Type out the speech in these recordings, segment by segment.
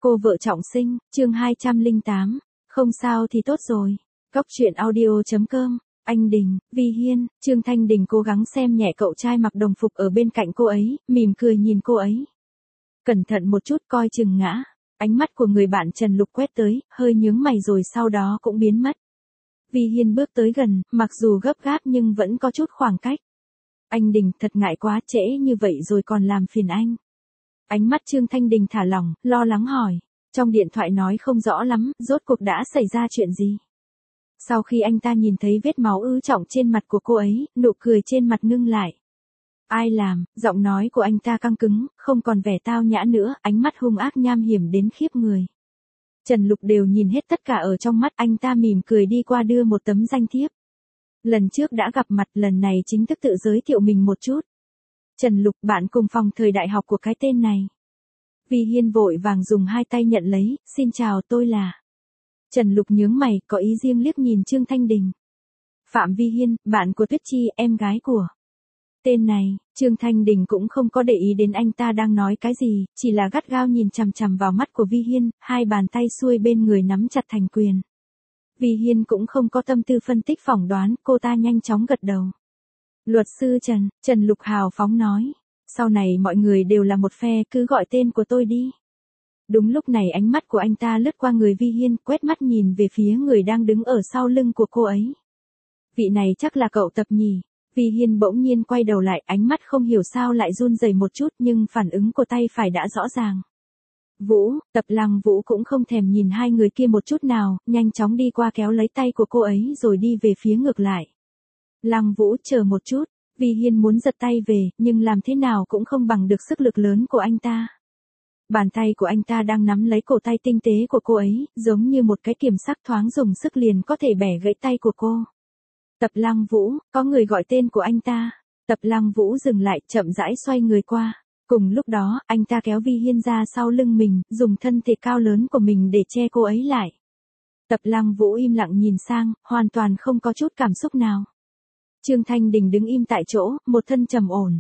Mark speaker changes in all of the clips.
Speaker 1: Cô vợ trọng sinh, chương 208. Không sao thì tốt rồi. Góc truyện audio.com. Anh Đình, Vi Hiên, Trương Thanh Đình cố gắng xem nhẹ cậu trai mặc đồng phục ở bên cạnh cô ấy, mỉm cười nhìn cô ấy. Cẩn thận một chút coi chừng ngã. Ánh mắt của người bạn Trần Lục quét tới, hơi nhướng mày rồi sau đó cũng biến mất. Vi Hiên bước tới gần, mặc dù gấp gáp nhưng vẫn có chút khoảng cách. Anh Đình, thật ngại quá, trễ như vậy rồi còn làm phiền anh. Ánh mắt Trương Thanh Đình thả lỏng, lo lắng hỏi. Trong điện thoại nói không rõ lắm, rốt cuộc đã xảy ra chuyện gì? Sau khi anh ta nhìn thấy vết máu ứ trọng trên mặt của cô ấy, nụ cười trên mặt ngưng lại. Ai làm? Giọng nói của anh ta căng cứng, không còn vẻ tao nhã nữa, ánh mắt hung ác nham hiểm đến khiếp người. Trần Lục đều nhìn hết tất cả ở trong mắt, anh ta mỉm cười đi qua đưa một tấm danh thiếp. Lần trước đã gặp mặt, lần này chính thức tự giới thiệu mình một chút. Trần Lục, bạn cùng phòng thời đại học của cái tên này. Vi Hiên vội vàng dùng hai tay nhận lấy, xin chào, tôi là. Trần Lục nhướng mày, có ý riêng liếc nhìn Trương Thanh Đình. Phạm Vi Hiên, bạn của Tuyết Chi, em gái của. Tên này, Trương Thanh Đình cũng không có để ý đến anh ta đang nói cái gì, chỉ là gắt gao nhìn chằm chằm vào mắt của Vi Hiên, hai bàn tay xuôi bên người nắm chặt thành quyền. Vi Hiên cũng không có tâm tư phân tích phỏng đoán, cô ta nhanh chóng gật đầu. Luật sư Trần Lục hào phóng nói. Sau này mọi người đều là một phe, cứ gọi tên của tôi đi. Đúng lúc này ánh mắt của anh ta lướt qua người Vi Hiên, quét mắt nhìn về phía người đang đứng ở sau lưng của cô ấy. Vị này chắc là cậu Tập nhỉ? Vi Hiên bỗng nhiên quay đầu lại, ánh mắt không hiểu sao lại run rẩy một chút nhưng phản ứng của tay phải đã rõ ràng. Vũ, Tập Lăng Vũ cũng không thèm nhìn hai người kia một chút nào, nhanh chóng đi qua kéo lấy tay của cô ấy rồi đi về phía ngược lại. Lăng Vũ, chờ một chút. Vi Hiên muốn giật tay về, nhưng làm thế nào cũng không bằng được sức lực lớn của anh ta. Bàn tay của anh ta đang nắm lấy cổ tay tinh tế của cô ấy, giống như một cái kiềm sắc thoáng dùng sức liền có thể bẻ gãy tay của cô. Tập Lăng Vũ, có người gọi tên của anh ta. Tập Lăng Vũ dừng lại, chậm rãi xoay người qua. Cùng lúc đó, anh ta kéo Vi Hiên ra sau lưng mình, dùng thân thể cao lớn của mình để che cô ấy lại. Tập Lăng Vũ im lặng nhìn sang, hoàn toàn không có chút cảm xúc nào. Trương Thanh Đình đứng im tại chỗ, một thân trầm ổn.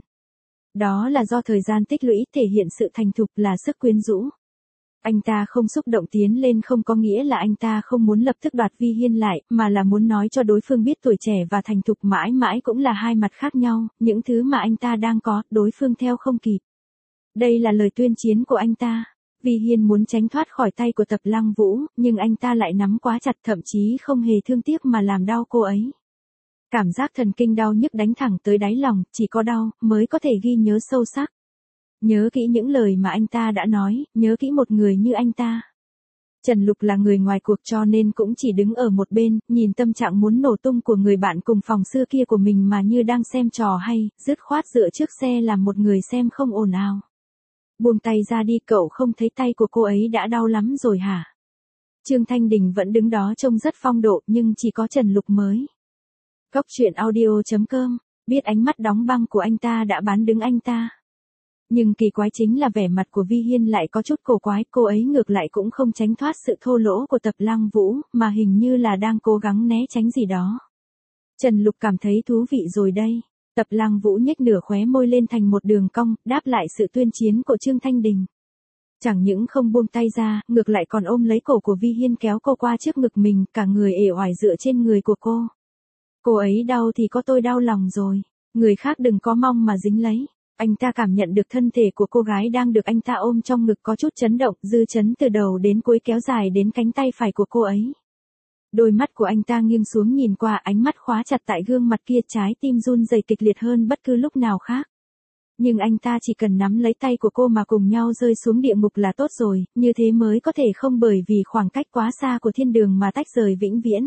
Speaker 1: Đó là do thời gian tích lũy thể hiện sự thành thục là sức quyến rũ. Anh ta không xúc động tiến lên không có nghĩa là anh ta không muốn lập tức đoạt Vi Hiên lại, mà là muốn nói cho đối phương biết tuổi trẻ và thành thục mãi mãi cũng là hai mặt khác nhau, những thứ mà anh ta đang có, đối phương theo không kịp. Đây là lời tuyên chiến của anh ta. Vi Hiên muốn tránh thoát khỏi tay của Tập Lăng Vũ, nhưng anh ta lại nắm quá chặt, thậm chí không hề thương tiếc mà làm đau cô ấy. Cảm giác thần kinh đau nhức đánh thẳng tới đáy lòng, chỉ có đau mới có thể ghi nhớ sâu sắc. Nhớ kỹ những lời mà anh ta đã nói, nhớ kỹ một người như anh ta. Trần Lục là người ngoài cuộc cho nên cũng chỉ đứng ở một bên, nhìn tâm trạng muốn nổ tung của người bạn cùng phòng xưa kia của mình mà như đang xem trò hay, dứt khoát dựa trước xe làm một người xem không ồn ào. Buông tay ra đi, cậu không thấy tay của cô ấy đã đau lắm rồi hả? Trương Thanh Đình vẫn đứng đó trông rất phong độ nhưng chỉ có Trần Lục mới. Góc truyện audio.com, biết ánh mắt đóng băng của anh ta đã bán đứng anh ta. Nhưng kỳ quái chính là vẻ mặt của Vi Hiên lại có chút cổ quái, cô ấy ngược lại cũng không tránh thoát sự thô lỗ của Tập Lăng Vũ, mà hình như là đang cố gắng né tránh gì đó. Trần Lục cảm thấy thú vị rồi đây. Tập Lăng Vũ nhếch nửa khóe môi lên thành một đường cong, đáp lại sự tuyên chiến của Trương Thanh Đình. Chẳng những không buông tay ra, ngược lại còn ôm lấy cổ của Vi Hiên kéo cô qua trước ngực mình, cả người uể oải dựa trên người của cô. Cô ấy đau thì có tôi đau lòng rồi, người khác đừng có mong mà dính lấy. Anh ta cảm nhận được thân thể của cô gái đang được anh ta ôm trong ngực có chút chấn động, dư chấn từ đầu đến cuối kéo dài đến cánh tay phải của cô ấy. Đôi mắt của anh ta nghiêng xuống nhìn qua, ánh mắt khóa chặt tại gương mặt kia, trái tim run rẩy kịch liệt hơn bất cứ lúc nào khác. Nhưng anh ta chỉ cần nắm lấy tay của cô mà cùng nhau rơi xuống địa ngục là tốt rồi, như thế mới có thể không bởi vì khoảng cách quá xa của thiên đường mà tách rời vĩnh viễn.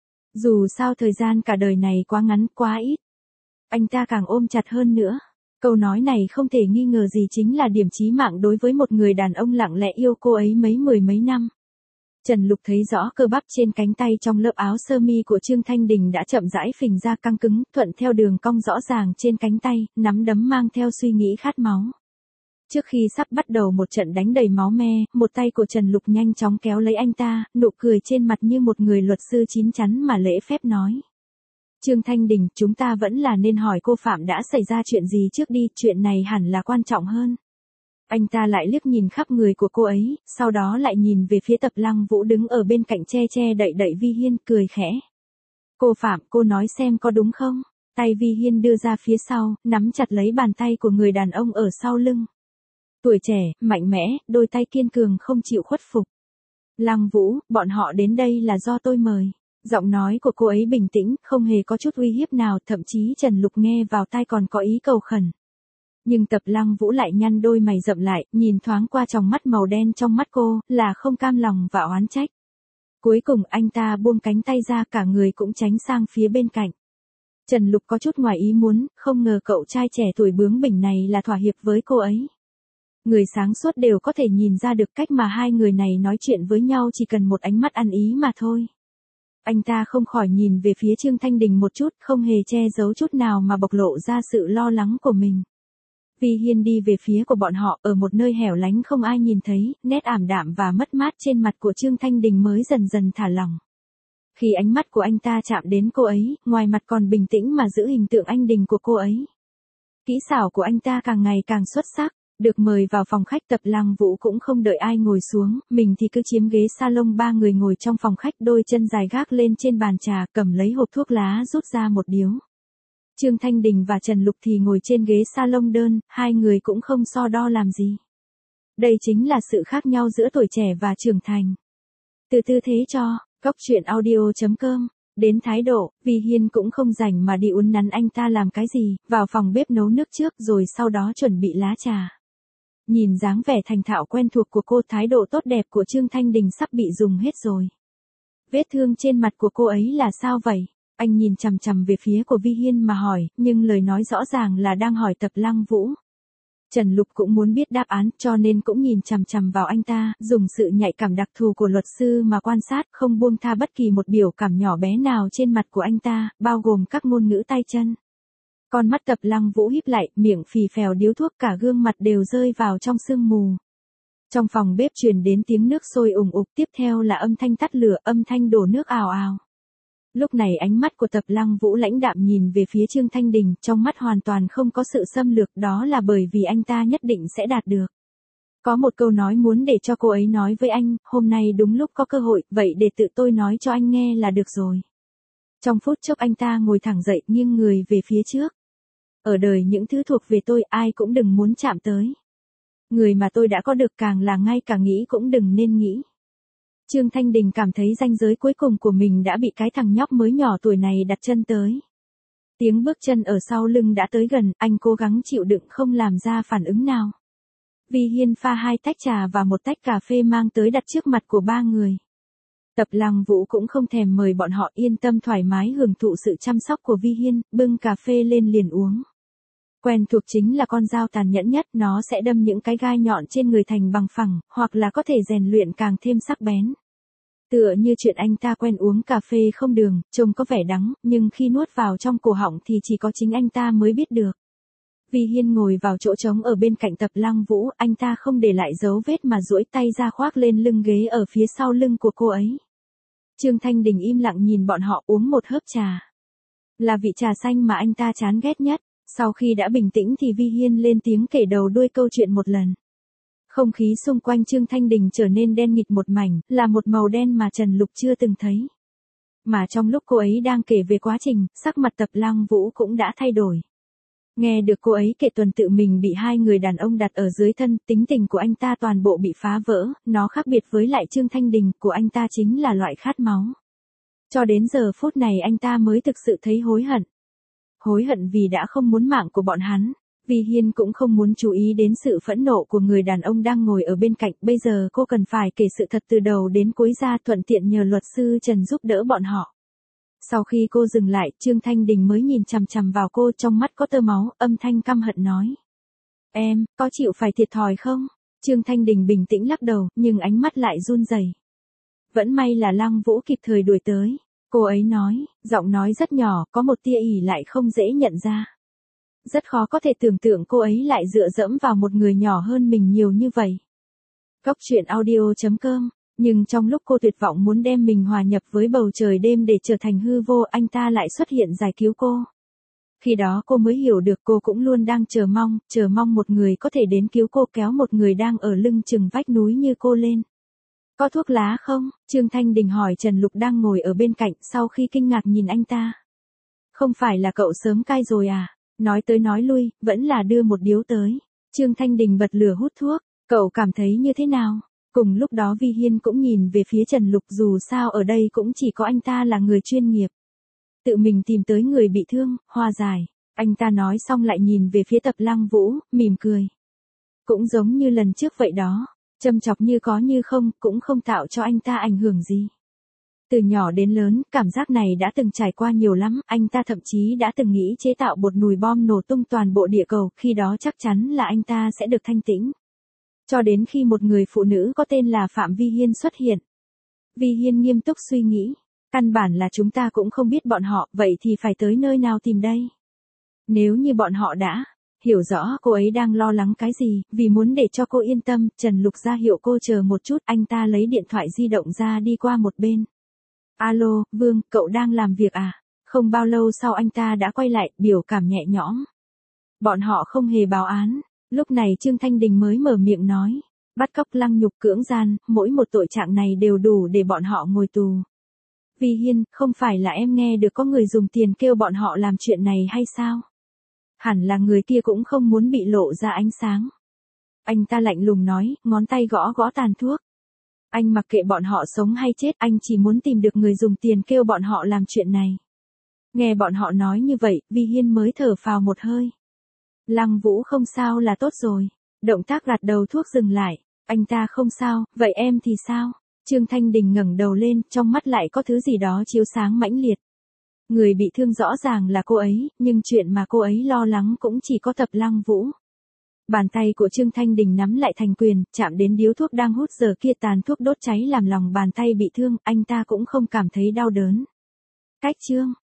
Speaker 1: Dù sao thời gian cả đời này quá ngắn, quá ít. Anh ta càng ôm chặt hơn nữa. Câu nói này không thể nghi ngờ gì chính là điểm chí mạng đối với một người đàn ông lặng lẽ yêu cô ấy mười mấy năm. Trần Lục thấy rõ cơ bắp trên cánh tay trong lớp áo sơ mi của Trương Thanh Đình đã chậm rãi phình ra căng cứng, thuận theo đường cong rõ ràng trên cánh tay, nắm đấm mang theo suy nghĩ khát máu. Trước khi sắp bắt đầu một trận đánh đầy máu me, một tay của Trần Lục nhanh chóng kéo lấy anh ta, nụ cười trên mặt như một người luật sư chín chắn mà lễ phép nói. Trương Thanh Đình, chúng ta vẫn là nên hỏi cô Phạm đã xảy ra chuyện gì trước đi, chuyện này hẳn là quan trọng hơn. Anh ta lại liếc nhìn khắp người của cô ấy, sau đó lại nhìn về phía Tập Lăng Vũ đứng ở bên cạnh che che đậy đậy Vi Hiên, cười khẽ. Cô Phạm, cô nói xem có đúng không? Tay Vi Hiên đưa ra phía sau, nắm chặt lấy bàn tay của người đàn ông ở sau lưng. Tuổi trẻ, mạnh mẽ, đôi tay kiên cường không chịu khuất phục. Lăng Vũ, bọn họ đến đây là do tôi mời. Giọng nói của cô ấy bình tĩnh, không hề có chút uy hiếp nào, thậm chí Trần Lục nghe vào tai còn có ý cầu khẩn. Nhưng Tập Lăng Vũ lại nhăn đôi mày rậm lại, nhìn thoáng qua tròng mắt màu đen trong mắt cô, là không cam lòng và oán trách. Cuối cùng anh ta buông cánh tay ra, cả người cũng tránh sang phía bên cạnh. Trần Lục có chút ngoài ý muốn, không ngờ cậu trai trẻ tuổi bướng bỉnh này là thỏa hiệp với cô ấy. Người sáng suốt đều có thể nhìn ra được cách mà hai người này nói chuyện với nhau chỉ cần một ánh mắt ăn ý mà thôi. Anh ta không khỏi nhìn về phía Trương Thanh Đình một chút, không hề che giấu chút nào mà bộc lộ ra sự lo lắng của mình. Vi Hiên đi về phía của bọn họ, ở một nơi hẻo lánh không ai nhìn thấy, nét ảm đạm và mất mát trên mặt của Trương Thanh Đình mới dần dần thả lỏng. Khi ánh mắt của anh ta chạm đến cô ấy, ngoài mặt còn bình tĩnh mà giữ hình tượng anh đình của cô ấy. Kỹ xảo của anh ta càng ngày càng xuất sắc. Được mời vào phòng khách, Tập Lăng Vũ cũng không đợi ai ngồi xuống, mình thì cứ chiếm ghế salon, ba người ngồi trong phòng khách, đôi chân dài gác lên trên bàn trà, cầm lấy hộp thuốc lá rút ra một điếu. Trương Thanh Đình và Trần Lục thì ngồi trên ghế salon đơn, hai người cũng không so đo làm gì. Đây chính là sự khác nhau giữa tuổi trẻ và trưởng thành. Từ tư thế cho, góc truyện audio.com. Đến thái độ, Vi Hiên cũng không rảnh mà đi uốn nắn anh ta làm cái gì, vào phòng bếp nấu nước trước rồi sau đó chuẩn bị lá trà. Nhìn dáng vẻ thành thạo quen thuộc của cô, thái độ tốt đẹp của Trương Thanh Đình sắp bị dùng hết rồi. Vết thương trên mặt của cô ấy là sao vậy? Anh nhìn chằm chằm về phía của Vi Hiên mà hỏi, nhưng lời nói rõ ràng là đang hỏi Tập Lăng Vũ. Trần Lục cũng muốn biết đáp án, cho nên cũng nhìn chằm chằm vào anh ta, dùng sự nhạy cảm đặc thù của luật sư mà quan sát, không buông tha bất kỳ một biểu cảm nhỏ bé nào trên mặt của anh ta, bao gồm các ngôn ngữ tay chân. Con mắt Tập Lăng Vũ híp lại, miệng phì phèo điếu thuốc, cả gương mặt đều rơi vào trong sương mù. Trong phòng bếp truyền đến tiếng nước sôi ùng ục, tiếp theo là âm thanh tắt lửa, âm thanh đổ nước ào ào. Lúc này ánh mắt của Tập Lăng Vũ lãnh đạm nhìn về phía Trương Thanh Đình, trong mắt hoàn toàn không có sự xâm lược, đó là bởi vì anh ta nhất định sẽ đạt được. Có một câu nói muốn để cho cô ấy nói với anh, hôm nay đúng lúc có cơ hội, vậy để tự tôi nói cho anh nghe là được rồi. Trong phút chốc anh ta ngồi thẳng dậy, nghiêng người về phía trước. Ở đời những thứ thuộc về tôi, ai cũng đừng muốn chạm tới. Người mà tôi đã có được càng là ngay cả nghĩ cũng đừng nên nghĩ. Trương Thanh Đình cảm thấy ranh giới cuối cùng của mình đã bị cái thằng nhóc mới nhỏ tuổi này đặt chân tới. Tiếng bước chân ở sau lưng đã tới gần, anh cố gắng chịu đựng không làm ra phản ứng nào. Vi Hiên pha 2 tách trà và 1 tách cà phê mang tới đặt trước mặt của 3 người. Tập Lăng Vũ cũng không thèm mời bọn họ, yên tâm thoải mái hưởng thụ sự chăm sóc của Vi Hiên, bưng cà phê lên liền uống. Quen thuộc chính là con dao tàn nhẫn nhất, nó sẽ đâm những cái gai nhọn trên người thành bằng phẳng, hoặc là có thể rèn luyện càng thêm sắc bén. Tựa như chuyện anh ta quen uống cà phê không đường, trông có vẻ đắng, nhưng khi nuốt vào trong cổ họng thì chỉ có chính anh ta mới biết được. Vi Hiên ngồi vào chỗ trống ở bên cạnh Tập Lăng Vũ, anh ta không để lại dấu vết mà duỗi tay ra khoác lên lưng ghế ở phía sau lưng của cô ấy. Trương Thanh Đình im lặng nhìn bọn họ uống một hớp trà. Là vị trà xanh mà anh ta chán ghét nhất. Sau khi đã bình tĩnh thì Vi Hiên lên tiếng kể đầu đuôi câu chuyện một lần. Không khí xung quanh Trương Thanh Đình trở nên đen nghịt một mảnh, là một màu đen mà Trần Lục chưa từng thấy. Mà trong lúc cô ấy đang kể về quá trình, sắc mặt Tập Lăng Vũ cũng đã thay đổi. Nghe được cô ấy kể tuần tự mình bị 2 người đàn ông đặt ở dưới thân, tính tình của anh ta toàn bộ bị phá vỡ, nó khác biệt với lại Trương Thanh Đình, của anh ta chính là loại khát máu. Cho đến giờ phút này anh ta mới thực sự thấy hối hận. Hối hận vì đã không muốn mạng của bọn hắn. Vi Hiên cũng không muốn chú ý đến sự phẫn nộ của người đàn ông đang ngồi ở bên cạnh, bây giờ cô cần phải kể sự thật từ đầu đến cuối ra, thuận tiện nhờ luật sư Trần giúp đỡ bọn họ. Sau khi cô dừng lại, Trương Thanh Đình mới nhìn chằm chằm vào cô, trong mắt có tơ máu, âm thanh căm hận nói. Em, có chịu phải thiệt thòi không? Trương Thanh Đình bình tĩnh lắc đầu, nhưng ánh mắt lại run rẩy. Vẫn may là Lăng Vũ kịp thời đuổi tới. Cô ấy nói, giọng nói rất nhỏ, có một tia ỉ lại không dễ nhận ra. Rất khó có thể tưởng tượng cô ấy lại dựa dẫm vào một người nhỏ hơn mình nhiều như vậy. Góc truyện audio.com. Nhưng trong lúc cô tuyệt vọng muốn đem mình hòa nhập với bầu trời đêm để trở thành hư vô, anh ta lại xuất hiện giải cứu cô. Khi đó cô mới hiểu được cô cũng luôn đang chờ mong một người có thể đến cứu cô, kéo một người đang ở lưng chừng vách núi như cô lên. Có thuốc lá không? Trương Thanh Đình hỏi Trần Lục đang ngồi ở bên cạnh sau khi kinh ngạc nhìn anh ta. Không phải là cậu sớm cai rồi à? Nói tới nói lui, vẫn là đưa một điếu tới. Trương Thanh Đình bật lửa hút thuốc. Cậu cảm thấy như thế nào? Cùng lúc đó Vi Hiên cũng nhìn về phía Trần Lục, dù sao ở đây cũng chỉ có anh ta là người chuyên nghiệp. Tự mình tìm tới người bị thương, hòa giải. Anh ta nói xong lại nhìn về phía Tập Lăng Vũ, mỉm cười. Cũng giống như lần trước vậy đó. Châm chọc như có như không, cũng không tạo cho anh ta ảnh hưởng gì. Từ nhỏ đến lớn, cảm giác này đã từng trải qua nhiều lắm, anh ta thậm chí đã từng nghĩ chế tạo một nùi bom nổ tung toàn bộ địa cầu, khi đó chắc chắn là anh ta sẽ được thanh tĩnh. Cho đến khi một người phụ nữ có tên là Phạm Vi Hiên xuất hiện. Vi Hiên nghiêm túc suy nghĩ, căn bản là chúng ta cũng không biết bọn họ, vậy thì phải tới nơi nào tìm đây? Nếu như bọn họ đã hiểu rõ cô ấy đang lo lắng cái gì, vì muốn để cho cô yên tâm, Trần Lục ra hiệu cô chờ một chút, anh ta lấy điện thoại di động ra đi qua một bên. Alo, Vương, cậu đang làm việc à? Không bao lâu sau anh ta đã quay lại, biểu cảm nhẹ nhõm. Bọn họ không hề báo án. Lúc này Trương Thanh Đình mới mở miệng nói. Bắt cóc, lăng nhục, cưỡng gian, mỗi một tội trạng này đều đủ để bọn họ ngồi tù. Vi Hiên, không phải là em nghe được có người dùng tiền kêu bọn họ làm chuyện này hay sao? Hẳn là người kia cũng không muốn bị lộ ra ánh sáng. Anh ta lạnh lùng nói, ngón tay gõ gõ tàn thuốc. Anh mặc kệ bọn họ sống hay chết, anh chỉ muốn tìm được người dùng tiền kêu bọn họ làm chuyện này. Nghe bọn họ nói như vậy, Vi Hiên mới thở phào một hơi. Lăng Vũ không sao là tốt rồi. Động tác gạt đầu thuốc dừng lại. Anh ta không sao, vậy em thì sao? Trương Thanh Đình ngẩng đầu lên, trong mắt lại có thứ gì đó chiếu sáng mãnh liệt. Người bị thương rõ ràng là cô ấy, nhưng chuyện mà cô ấy lo lắng cũng chỉ có Tập Lăng Vũ. Bàn tay của Trương Thanh Đình nắm lại thành quyền, chạm đến điếu thuốc đang hút giờ kia, tàn thuốc đốt cháy làm lòng bàn tay bị thương, anh ta cũng không cảm thấy đau đớn. Cách Trương